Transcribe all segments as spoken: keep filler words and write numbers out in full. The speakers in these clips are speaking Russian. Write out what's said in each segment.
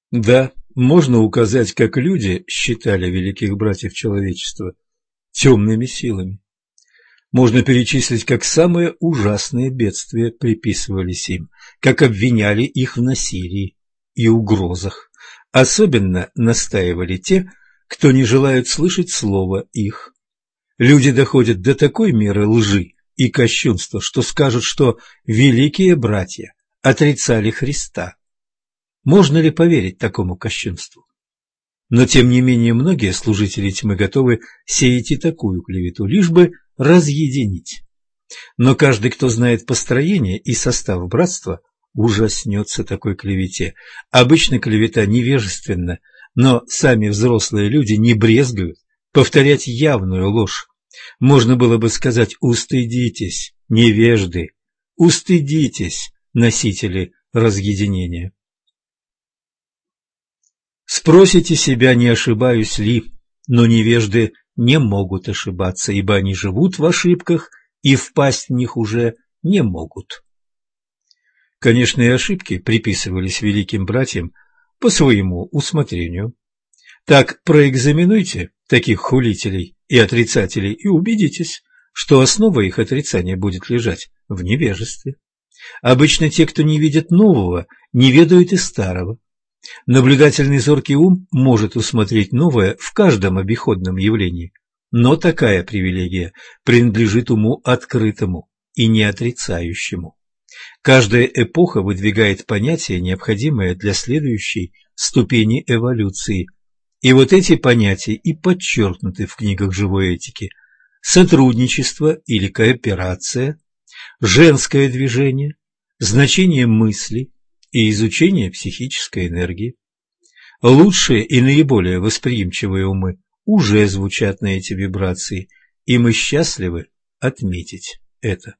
Да, можно указать, как люди считали великих братьев человечества темными силами. Можно перечислить, как самые ужасные бедствия приписывались им, как обвиняли их в насилии и угрозах. Особенно настаивали те, кто не желает слышать слова их. Люди доходят до такой меры лжи и кощунства, что скажут, что великие братья отрицали Христа. Можно ли поверить такому кощунству? Но, тем не менее, многие служители тьмы готовы сеять и такую клевету, лишь бы разъединить. Но каждый, кто знает построение и состав братства, ужаснется такой клевете. Обычно клевета невежественна, но сами взрослые люди не брезгуют повторять явную ложь. Можно было бы сказать: устыдитесь, невежды, устыдитесь, носители разъединения. Спросите себя, не ошибаюсь ли, но невежды не могут ошибаться, ибо они живут в ошибках и впасть в них уже не могут. Конечно, и ошибки приписывались великим братьям по своему усмотрению. Так проэкзаменуйте таких хулителей и отрицателей и убедитесь, что основа их отрицания будет лежать в невежестве. Обычно те, кто не видит нового, не ведают и старого. Наблюдательный зоркий ум может усмотреть новое в каждом обиходном явлении, но такая привилегия принадлежит уму открытому и не отрицающему. Каждая эпоха выдвигает понятия, необходимые для следующей ступени эволюции, и вот эти понятия и подчеркнуты в книгах живой этики: сотрудничество или кооперация, женское движение, значение мысли и изучение психической энергии. Лучшие и наиболее восприимчивые умы уже звучат на эти вибрации, и мы счастливы отметить это.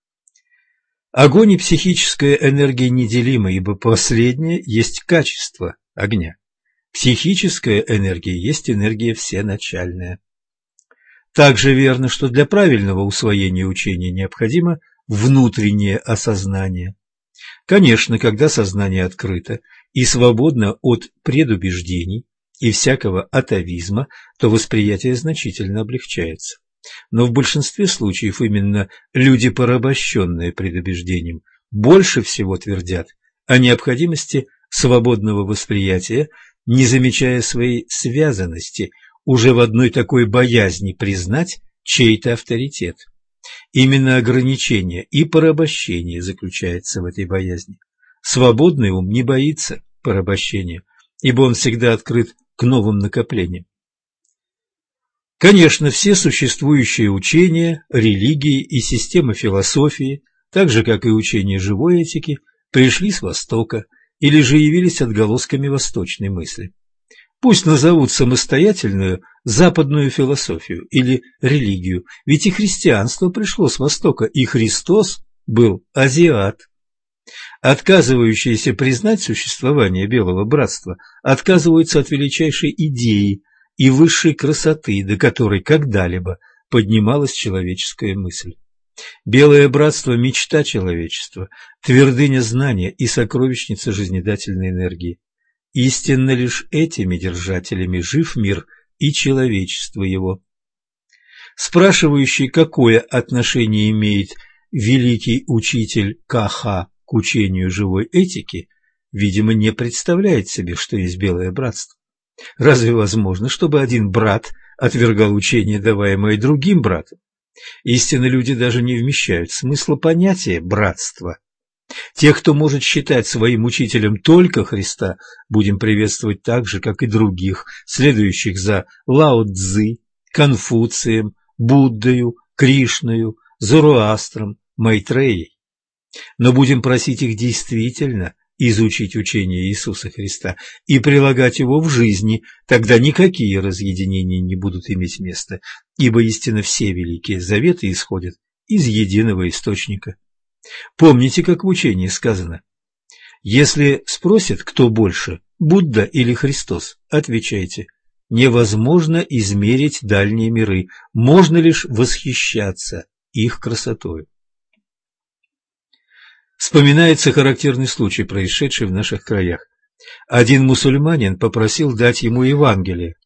Огонь и психическая энергия неделимы, ибо последнее есть качество огня. Психическая энергия есть энергия всеначальная. Также верно, что для правильного усвоения учения необходимо внутреннее осознание. Конечно, когда сознание открыто и свободно от предубеждений и всякого атовизма, то восприятие значительно облегчается. Но в большинстве случаев именно люди, порабощенные предубеждением, больше всего твердят о необходимости свободного восприятия, не замечая своей связанности уже в одной такой боязни признать чей-то авторитет. Именно ограничение и порабощение заключается в этой боязни. Свободный ум не боится порабощения, ибо он всегда открыт к новым накоплениям. Конечно, все существующие учения, религии и системы философии, так же, как и учения живой этики, пришли с Востока или же явились отголосками восточной мысли. Пусть назовут самостоятельную западную философию или религию, ведь и христианство пришло с Востока, и Христос был азиат. Отказывающиеся признать существование Белого Братства отказываются от величайшей идеи и высшей красоты, до которой когда-либо поднималась человеческая мысль. Белое Братство – мечта человечества, твердыня знания и сокровищница жизнедательной энергии. Истинно лишь этими держателями жив мир и человечество его. Спрашивающий, какое отношение имеет великий учитель Каха к учению живой этики, видимо, не представляет себе, что есть Белое Братство. Разве возможно, чтобы один брат отвергал учение, даваемое другим братом? Истинно люди даже не вмещают смысла понятия братства. Тех, кто может считать своим учителем только Христа, будем приветствовать так же, как и других, следующих за Лао Цзы, Конфуцием, Буддою, Кришною, Зороастром, Майтреей. Но будем просить их действительно изучить учение Иисуса Христа и прилагать его в жизни, тогда никакие разъединения не будут иметь места, ибо истинно все великие заветы исходят из единого источника. Помните, как в учении сказано: если спросят, кто больше, Будда или Христос, отвечайте: невозможно измерить дальние миры, можно лишь восхищаться их красотой. Вспоминается характерный случай, происшедший в наших краях. Один мусульманин попросил дать ему Евангелие.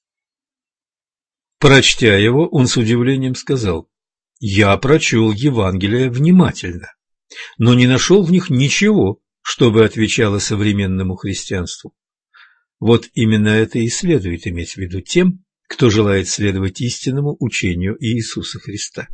Прочтя его, он с удивлением сказал: «Я прочел Евангелие внимательно, но не нашел в них ничего, чтобы отвечало современному христианству». Вот именно это и следует иметь в виду тем, кто желает следовать истинному учению Иисуса Христа.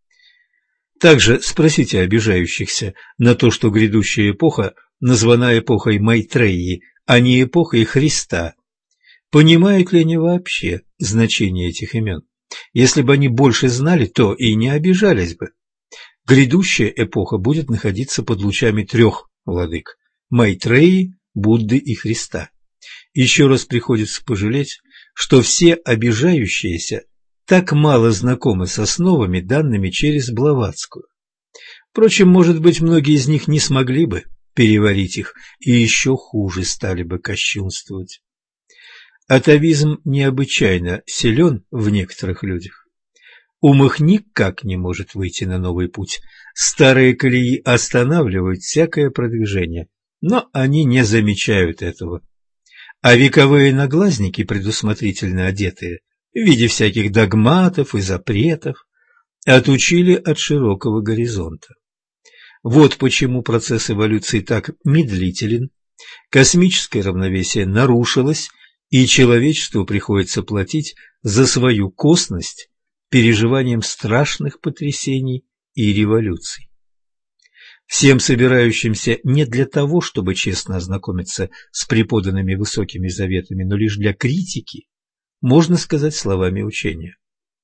Также спросите обижающихся на то, что грядущая эпоха названа эпохой Майтреи, а не эпохой Христа. Понимают ли они вообще значение этих имен? Если бы они больше знали, то и не обижались бы. Грядущая эпоха будет находиться под лучами трех владык – Майтреи, Будды и Христа. Еще раз приходится пожалеть, что все обижающиеся так мало знакомы с основами, данными через Блаватскую. Впрочем, может быть, многие из них не смогли бы переварить их и еще хуже стали бы кощунствовать. Атавизм необычайно силен в некоторых людях. Ум их никак не может выйти на новый путь. Старые колеи останавливают всякое продвижение, но они не замечают этого. А вековые наглазники, предусмотрительно одетые, в виде всяких догматов и запретов, отучили от широкого горизонта. Вот почему процесс эволюции так медлителен, космическое равновесие нарушилось, и человечеству приходится платить за свою косность переживанием страшных потрясений и революций. Всем собирающимся не для того, чтобы честно ознакомиться с преподанными высокими заветами, но лишь для критики, можно сказать словами учения.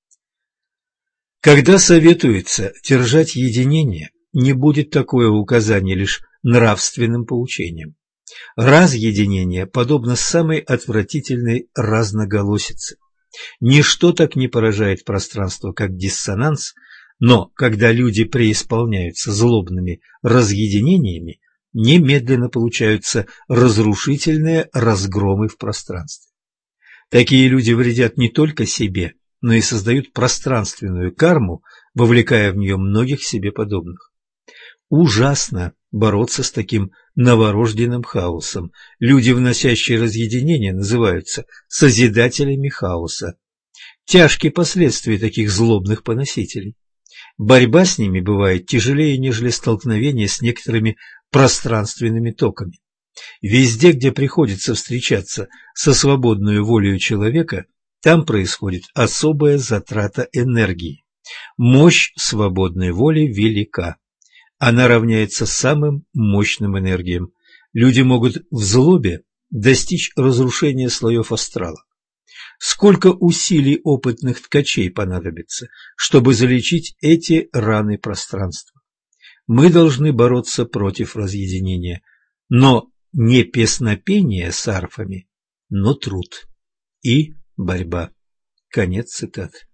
Когда советуется держать единение, не будет такое указание лишь нравственным поучением. Разъединение подобно самой отвратительной разноголосице. Ничто так не поражает пространство, как диссонанс, но когда люди преисполняются злобными разъединениями, немедленно получаются разрушительные разгромы в пространстве. Такие люди вредят не только себе, но и создают пространственную карму, вовлекая в нее многих себе подобных. Ужасно бороться с таким новорожденным хаосом. Люди, вносящие разъединение, называются созидателями хаоса. Тяжкие последствия таких злобных поносителей. Борьба с ними бывает тяжелее, нежели столкновение с некоторыми пространственными токами. Везде, где приходится встречаться со свободной волею человека, там происходит особая затрата энергии. Мощь свободной воли велика. Она равняется самым мощным энергиям. Люди могут в злобе достичь разрушения слоев астрала. Сколько усилий опытных ткачей понадобится, чтобы залечить эти раны пространства? Мы должны бороться против разъединения, но не песнопение с арфами, но труд и борьба. Конец цитаты.